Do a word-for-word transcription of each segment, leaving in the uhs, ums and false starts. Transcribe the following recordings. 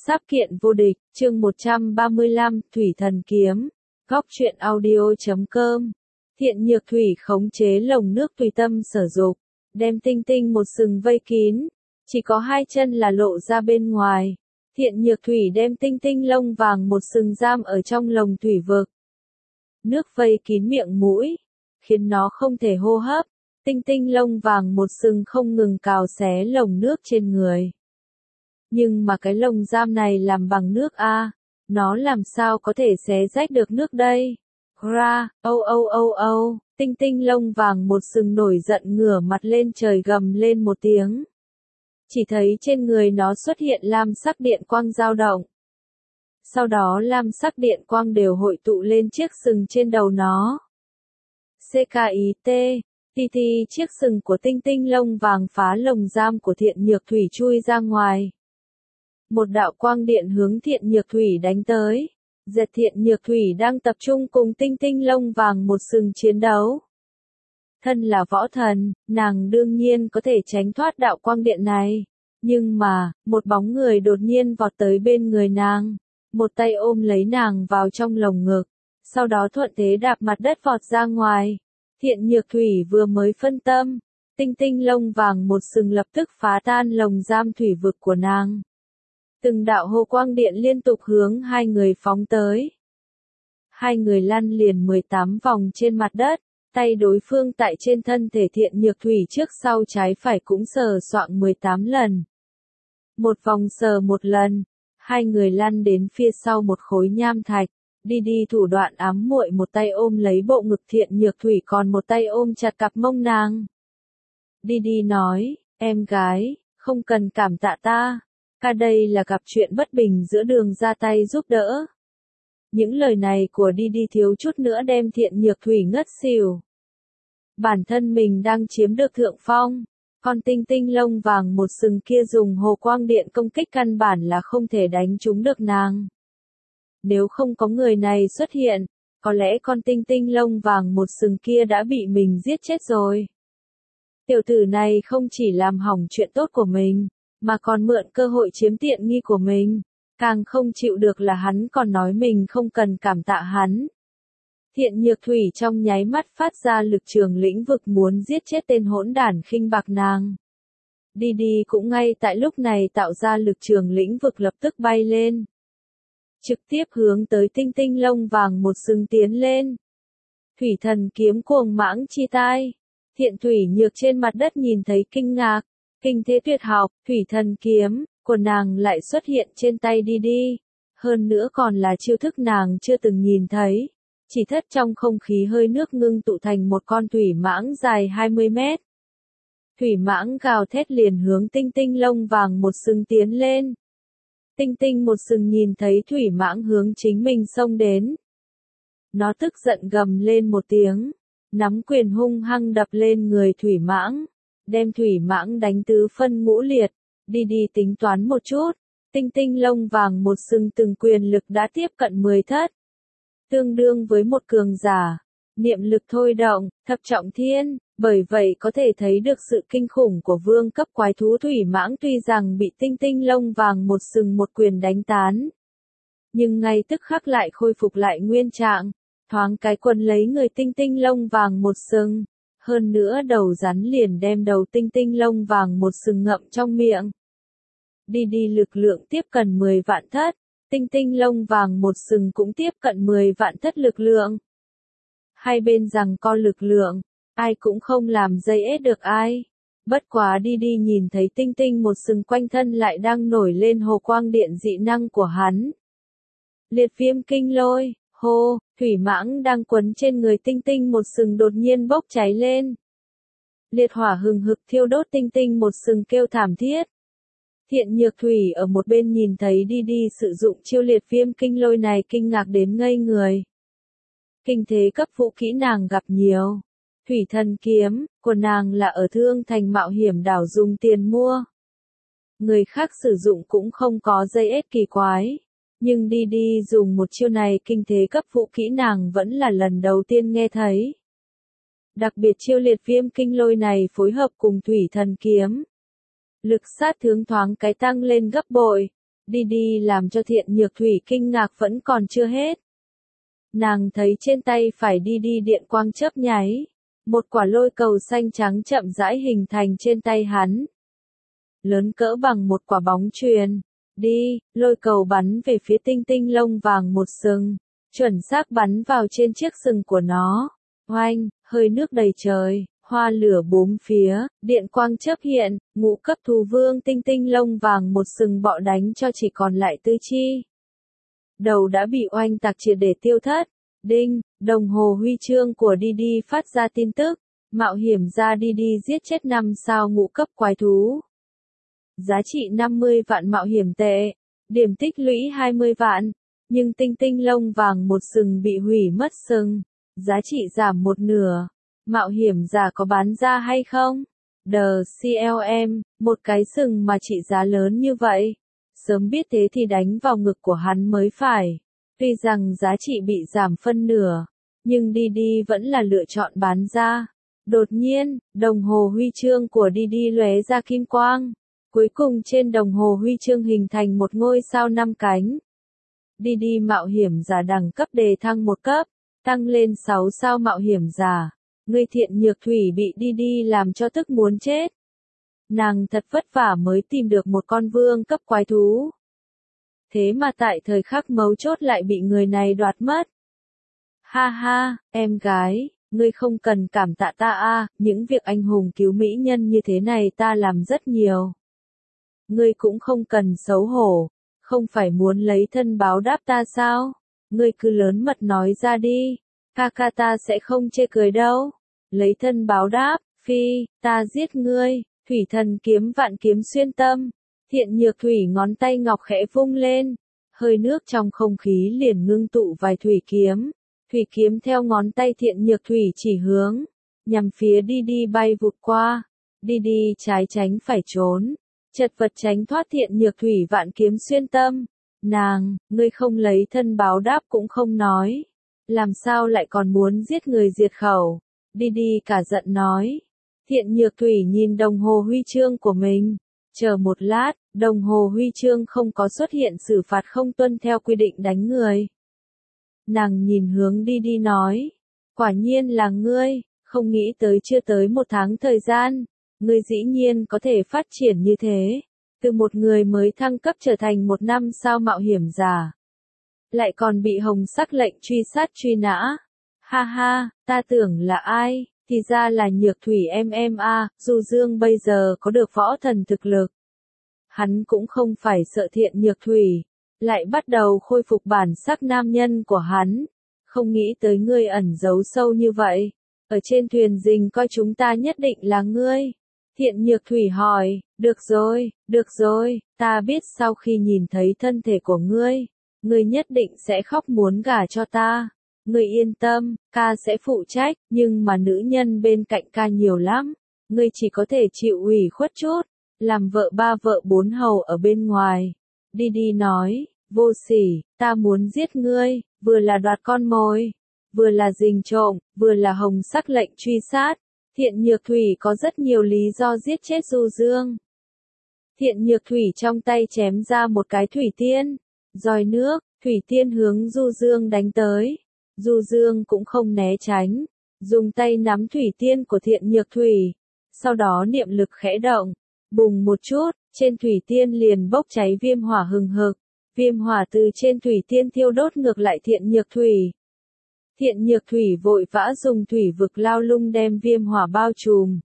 Sáp kiện vô địch, chương một trăm ba mươi lăm, Thủy Thần Kiếm, góc truyện audio chấm com. Thiện Nhược Thủy khống chế lồng nước tùy tâm sở dục, đem Tinh Tinh một sừng vây kín, chỉ có hai chân là lộ ra bên ngoài. Thiện Nhược Thủy đem Tinh Tinh lông vàng một sừng giam ở trong lồng thủy vực. Nước vây kín miệng mũi, khiến nó không thể hô hấp. Tinh Tinh lông vàng một sừng không ngừng cào xé lồng nước trên người. Nhưng mà cái lồng giam này làm bằng nước a, nó làm sao có thể xé rách được nước đây? Ra, âu âu âu âu, Tinh Tinh lông vàng một sừng nổi giận ngửa mặt lên trời gầm lên một tiếng. Chỉ thấy trên người nó xuất hiện lam sắc điện quang dao động. Sau đó lam sắc điện quang đều hội tụ lên chiếc sừng trên đầu nó. xê ca i tê, thì thì chiếc sừng của Tinh Tinh lông vàng phá lồng giam của Thiện Nhược Thủy chui ra ngoài. Một đạo quang điện hướng Thiện Nhược Thủy đánh tới. Dệt Thiện Nhược Thủy đang tập trung cùng Tinh Tinh lông vàng một sừng chiến đấu. Thân là võ thần, nàng đương nhiên có thể tránh thoát đạo quang điện này. Nhưng mà, một bóng người đột nhiên vọt tới bên người nàng. Một tay ôm lấy nàng vào trong lồng ngực. Sau đó thuận thế đạp mặt đất vọt ra ngoài. Thiện Nhược Thủy vừa mới phân tâm. Tinh Tinh lông vàng một sừng lập tức phá tan lồng giam thủy vực của nàng. Từng đạo hồ quang điện liên tục hướng hai người phóng tới. Hai người lăn liền mười tám vòng trên mặt đất, tay đối phương tại trên thân thể Thiện Nhược Thủy trước sau trái phải cũng sờ soạng mười tám lần. Một vòng sờ một lần, hai người lăn đến phía sau một khối nham thạch, đi đi thủ đoạn ám muội một tay ôm lấy bộ ngực Thiện Nhược Thủy còn một tay ôm chặt cặp mông nàng. Đi đi nói, em gái, không cần cảm tạ ta. Ca đây là gặp chuyện bất bình giữa đường ra tay giúp đỡ. Những lời này của đi đi thiếu chút nữa đem Thiện Nhược Thủy ngất xỉu. Bản thân mình đang chiếm được thượng phong, còn Tinh Tinh lông vàng một sừng kia dùng hồ quang điện công kích căn bản là không thể đánh trúng được nàng. Nếu không có người này xuất hiện, có lẽ con Tinh Tinh lông vàng một sừng kia đã bị mình giết chết rồi. Tiểu tử này không chỉ làm hỏng chuyện tốt của mình, mà còn mượn cơ hội chiếm tiện nghi của mình. Càng không chịu được là hắn còn nói mình không cần cảm tạ hắn. Thiện Nhược Thủy trong nháy mắt phát ra lực trường lĩnh vực muốn giết chết tên hỗn đản khinh bạc nàng. Đi đi cũng ngay tại lúc này tạo ra lực trường lĩnh vực lập tức bay lên. Trực tiếp hướng tới Tinh Tinh lông vàng một sừng tiến lên. Thủy Thần Kiếm cuồng mãng chi tai. Thiện Thủy Nhược trên mặt đất nhìn thấy kinh ngạc. Kinh thế tuyệt học, Thủy Thần Kiếm, của nàng lại xuất hiện trên tay đi đi. Hơn nữa còn là chiêu thức nàng chưa từng nhìn thấy. Chỉ thất trong không khí hơi nước ngưng tụ thành một con thủy mãng dài hai mươi mét. Thủy mãng gào thét liền hướng Tinh Tinh lông vàng một sừng tiến lên. Tinh Tinh một sừng nhìn thấy thủy mãng hướng chính mình xông đến. Nó tức giận gầm lên một tiếng, nắm quyền hung hăng đập lên người thủy mãng. Đem thủy mãng đánh tứ phân ngũ liệt, đi đi tính toán một chút, Tinh Tinh lông vàng một sừng từng quyền lực đã tiếp cận mười thất. Tương đương với một cường giả, niệm lực thôi động, thập trọng thiên, bởi vậy có thể thấy được sự kinh khủng của vương cấp quái thú thủy mãng tuy rằng bị Tinh Tinh lông vàng một sừng một quyền đánh tán. Nhưng ngay tức khắc lại khôi phục lại nguyên trạng, thoáng cái quần lấy người Tinh Tinh lông vàng một sừng. Hơn nữa đầu rắn liền đem đầu Tinh Tinh lông vàng một sừng ngậm trong miệng. Đi đi lực lượng tiếp cận mười vạn thất, Tinh Tinh lông vàng một sừng cũng tiếp cận mười vạn thất lực lượng. Hai bên rằng co lực lượng, ai cũng không làm dây ết được ai. Bất quá đi đi nhìn thấy Tinh Tinh một sừng quanh thân lại đang nổi lên hồ quang điện dị năng của hắn. Liệt viêm kinh lôi. Hô, thủy mãng đang quấn trên người Tinh Tinh một sừng đột nhiên bốc cháy lên. Liệt hỏa hừng hực thiêu đốt Tinh Tinh một sừng kêu thảm thiết. Thiện Nhược Thủy ở một bên nhìn thấy đi đi sử dụng chiêu liệt viêm kinh lôi này kinh ngạc đến ngây người. Kinh thế cấp vũ kỹ nàng gặp nhiều. Thủy Thần Kiếm, của nàng là ở Thương Thành mạo hiểm đảo dùng tiền mua. Người khác sử dụng cũng không có dây ết kỳ quái. Nhưng đi đi dùng một chiêu này kinh thế cấp vũ kỹ nàng vẫn là lần đầu tiên nghe thấy. Đặc biệt chiêu liệt viêm kinh lôi này phối hợp cùng Thủy Thần Kiếm. Lực sát thương thoáng cái tăng lên gấp bội. Đi đi làm cho Thiện Nhược Thủy kinh ngạc vẫn còn chưa hết. Nàng thấy trên tay phải đi đi điện quang chớp nháy. Một quả lôi cầu xanh trắng chậm rãi hình thành trên tay hắn. Lớn cỡ bằng một quả bóng chuyền. Đi, lôi cầu bắn về phía tinh tinh lông vàng một sừng. Chuẩn xác bắn vào trên chiếc sừng của nó. Oanh, hơi nước đầy trời, hoa lửa bốn phía, điện quang chớp hiện, ngũ cấp thú vương tinh tinh lông vàng một sừng bọ đánh cho chỉ còn lại tư chi. Đầu đã bị oanh tạc triệt để tiêu thất. Đinh, đồng hồ huy chương của đi đi phát ra tin tức. Mạo hiểm ra đi đi giết chết năm sao ngũ cấp quái thú. Giá trị năm mươi vạn mạo hiểm tệ. Điểm tích lũy hai mươi vạn. Nhưng tinh tinh lông vàng một sừng bị hủy mất sừng. Giá trị giảm một nửa. Mạo hiểm giả có bán ra hay không? Đờ xê lờ em, một cái sừng mà trị giá lớn như vậy. Sớm biết thế thì đánh vào ngực của hắn mới phải. Tuy rằng giá trị bị giảm phân nửa, nhưng đi đi vẫn là lựa chọn bán ra. Đột nhiên, đồng hồ huy chương của đi đi lóe ra kim quang. Cuối cùng trên đồng hồ huy chương hình thành một ngôi sao năm cánh. Đi đi mạo hiểm giả đẳng cấp đề thăng một cấp, tăng lên sáu sao mạo hiểm giả. Người Thiện Nhược Thủy bị đi đi làm cho tức muốn chết. Nàng thật vất vả mới tìm được một con vương cấp quái thú. Thế mà tại thời khắc mấu chốt lại bị người này đoạt mất. Ha ha, em gái, ngươi không cần cảm tạ ta a, những việc anh hùng cứu mỹ nhân như thế này ta làm rất nhiều. Ngươi cũng không cần xấu hổ, không phải muốn lấy thân báo đáp ta sao? Ngươi cứ lớn mật nói ra đi, ca ca ta sẽ không chê cười đâu. Lấy thân báo đáp, phi, ta giết ngươi, thủy thần kiếm vạn kiếm xuyên tâm. Thiện Nhược Thủy ngón tay ngọc khẽ vung lên, hơi nước trong không khí liền ngưng tụ vài thủy kiếm. Thủy kiếm theo ngón tay Thiện Nhược Thủy chỉ hướng, nhằm phía đi đi bay vụt qua. Đi đi trái tránh phải trốn, chật vật tránh thoát Thiện Nhược Thủy vạn kiếm xuyên tâm. Nàng, ngươi không lấy thân báo đáp cũng không nói. Làm sao lại còn muốn giết người diệt khẩu? Đi đi cả giận nói. Thiện Nhược Thủy nhìn đồng hồ huy chương của mình. Chờ một lát, đồng hồ huy chương không có xuất hiện xử phạt không tuân theo quy định đánh người. Nàng nhìn hướng đi đi nói. Quả nhiên là ngươi, không nghĩ tới chưa tới một tháng thời gian. Ngươi dĩ nhiên có thể phát triển như thế. Từ một người mới thăng cấp trở thành một năm sao mạo hiểm giả. Lại còn bị hồng sắc lệnh truy sát truy nã. Ha ha, ta tưởng là ai, thì ra là Nhược Thủy em em a, Du Dương bây giờ có được võ thần thực lực. Hắn cũng không phải sợ Thiện Nhược Thủy, lại bắt đầu khôi phục bản sắc nam nhân của hắn. Không nghĩ tới ngươi ẩn giấu sâu như vậy. Ở trên thuyền rình coi chúng ta nhất định là ngươi. Thiện Nhược Thủy hỏi, được rồi, được rồi, ta biết sau khi nhìn thấy thân thể của ngươi, ngươi nhất định sẽ khóc muốn gả cho ta. Ngươi yên tâm, ca sẽ phụ trách, nhưng mà nữ nhân bên cạnh ca nhiều lắm. Ngươi chỉ có thể chịu ủy khuất chút, làm vợ ba vợ bốn hầu ở bên ngoài. Đi đi nói, vô sỉ, ta muốn giết ngươi, vừa là đoạt con mồi, vừa là rình trộm, vừa là hồng sắc lệnh truy sát. Thiện Nhược Thủy có rất nhiều lý do giết chết Du Dương. Thiện Nhược Thủy trong tay chém ra một cái thủy tiên, roi nước, thủy tiên hướng Du Dương đánh tới. Du Dương cũng không né tránh, dùng tay nắm thủy tiên của Thiện Nhược Thủy, sau đó niệm lực khẽ động, bùng một chút, trên thủy tiên liền bốc cháy viêm hỏa hừng hực, viêm hỏa từ trên thủy tiên thiêu đốt ngược lại Thiện Nhược Thủy. Thiện Nhược Thủy vội vã dùng thủy vực lao lung đem viêm hỏa bao trùm.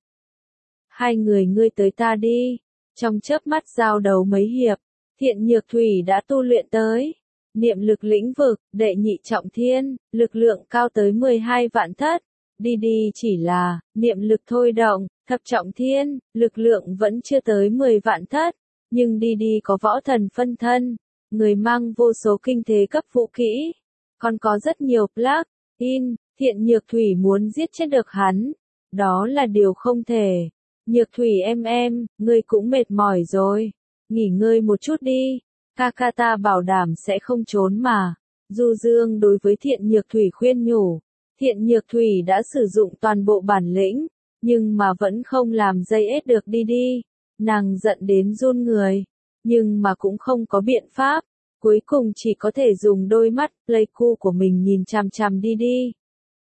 Hai người ngươi tới ta đi, trong chớp mắt giao đấu mấy hiệp, Thiện Nhược Thủy đã tu luyện tới niệm lực lĩnh vực, đệ nhị trọng thiên, lực lượng cao tới mười hai vạn thất. Đi đi chỉ là niệm lực thôi động, thập trọng thiên, lực lượng vẫn chưa tới mười vạn thất, nhưng đi đi có võ thần phân thân, người mang vô số kinh thế cấp vũ kỹ, còn có rất nhiều plug in. Thiện Nhược Thủy muốn giết chết được hắn, đó là điều không thể. Nhược Thủy em em, ngươi cũng mệt mỏi rồi, nghỉ ngơi một chút đi. Ca ca ta bảo đảm sẽ không trốn mà. Du Dương đối với Thiện Nhược Thủy khuyên nhủ. Thiện Nhược Thủy đã sử dụng toàn bộ bản lĩnh, nhưng mà vẫn không làm dây ết được đi đi. Nàng giận đến run người. nhưng mà cũng không có biện pháp, cuối cùng chỉ có thể dùng đôi mắt Pleiku của mình nhìn chằm chằm đi đi.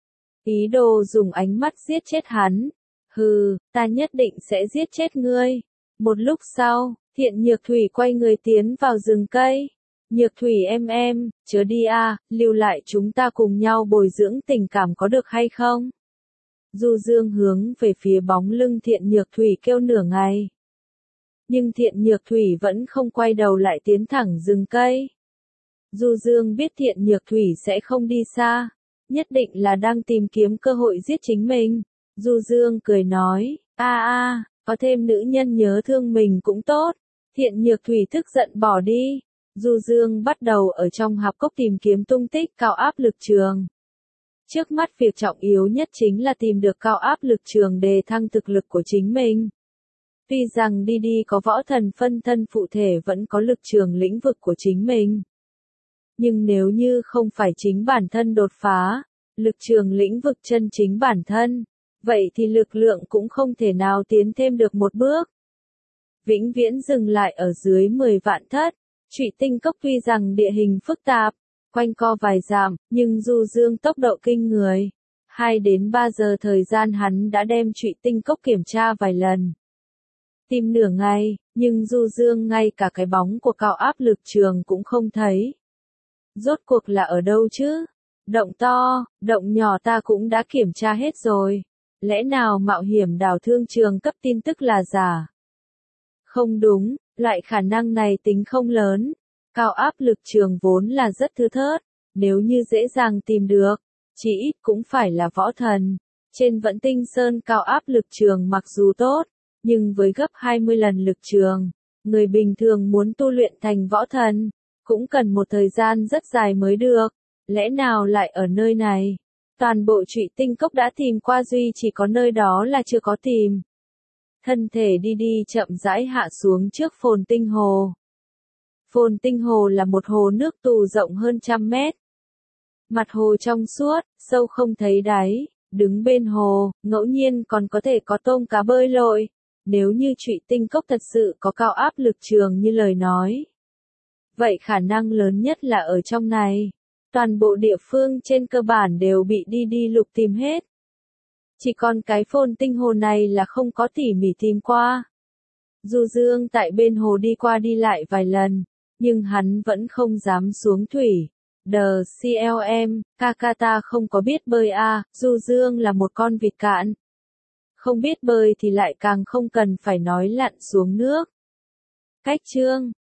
Ý đồ dùng ánh mắt giết chết hắn. Hừ, ta nhất định sẽ giết chết ngươi. Một lúc sau, Thiện Nhược Thủy quay người tiến vào rừng cây. Nhược Thủy em em, chớ đi a, lưu lại chúng ta cùng nhau bồi dưỡng tình cảm có được hay không? Du Dương hướng về phía bóng lưng Thiện Nhược Thủy kêu nửa ngày. Nhưng Thiện Nhược Thủy vẫn không quay đầu lại tiến thẳng rừng cây. Du Dương biết Thiện Nhược Thủy sẽ không đi xa, nhất định là đang tìm kiếm cơ hội giết chính mình. Du Dương cười nói, a a, có thêm nữ nhân nhớ thương mình cũng tốt. Thiện Nhược Thủy tức giận bỏ đi. Du Dương bắt đầu ở trong hạp cốc tìm kiếm tung tích cao áp lực trường. Trước mắt việc trọng yếu nhất chính là tìm được cao áp lực trường đề thăng thực lực của chính mình. Tuy rằng đi đi có võ thần phân thân phụ thể vẫn có lực trường lĩnh vực của chính mình. Nhưng nếu như không phải chính bản thân đột phá, lực trường lĩnh vực chân chính bản thân, vậy thì lực lượng cũng không thể nào tiến thêm được một bước. Vĩnh viễn dừng lại ở dưới mười vạn thất, Trụy Tinh Cốc tuy rằng địa hình phức tạp, quanh co vài dặm, nhưng Du Dương tốc độ kinh người. Hai đến ba giờ thời gian hắn đã đem Trụy Tinh Cốc kiểm tra vài lần. Tìm nửa ngày, nhưng Du Dương ngay cả cái bóng của cao áp lực trường cũng không thấy. Rốt cuộc là ở đâu chứ? Động to, động nhỏ ta cũng đã kiểm tra hết rồi. Lẽ nào mạo hiểm đào thương trường cấp tin tức là giả? Không đúng, loại khả năng này tính không lớn. Cao áp lực trường vốn là rất thưa thớt, nếu như dễ dàng tìm được, chỉ ít cũng phải là võ thần. Trên Vẫn Tinh Sơn cao áp lực trường mặc dù tốt, nhưng với gấp hai mươi lần lực trường, người bình thường muốn tu luyện thành võ thần, cũng cần một thời gian rất dài mới được. Lẽ nào lại ở nơi này? Toàn bộ Trụy Tinh Cốc đã tìm qua duy chỉ có nơi đó là chưa có tìm. Thân thể đi đi chậm rãi hạ xuống trước Phồn Tinh Hồ. Phồn Tinh Hồ là một hồ nước tù rộng hơn trăm mét. Mặt hồ trong suốt, sâu không thấy đáy, đứng bên hồ, ngẫu nhiên còn có thể có tôm cá bơi lội. Nếu như Trụy Tinh Cốc thật sự có cao áp lực trường như lời nói, vậy khả năng lớn nhất là ở trong này. Toàn bộ địa phương trên cơ bản đều bị đi đi lục tìm hết. Chỉ còn cái Phồn Tinh Hồ này là không có tỉ mỉ tìm qua. Du Dương tại bên hồ đi qua đi lại vài lần, nhưng hắn vẫn không dám xuống thủy. Đờ xê lờ em, Kakata không có biết bơi à, Du Dương là một con vịt cạn. Không biết bơi thì lại càng không cần phải nói lặn xuống nước. Cách chương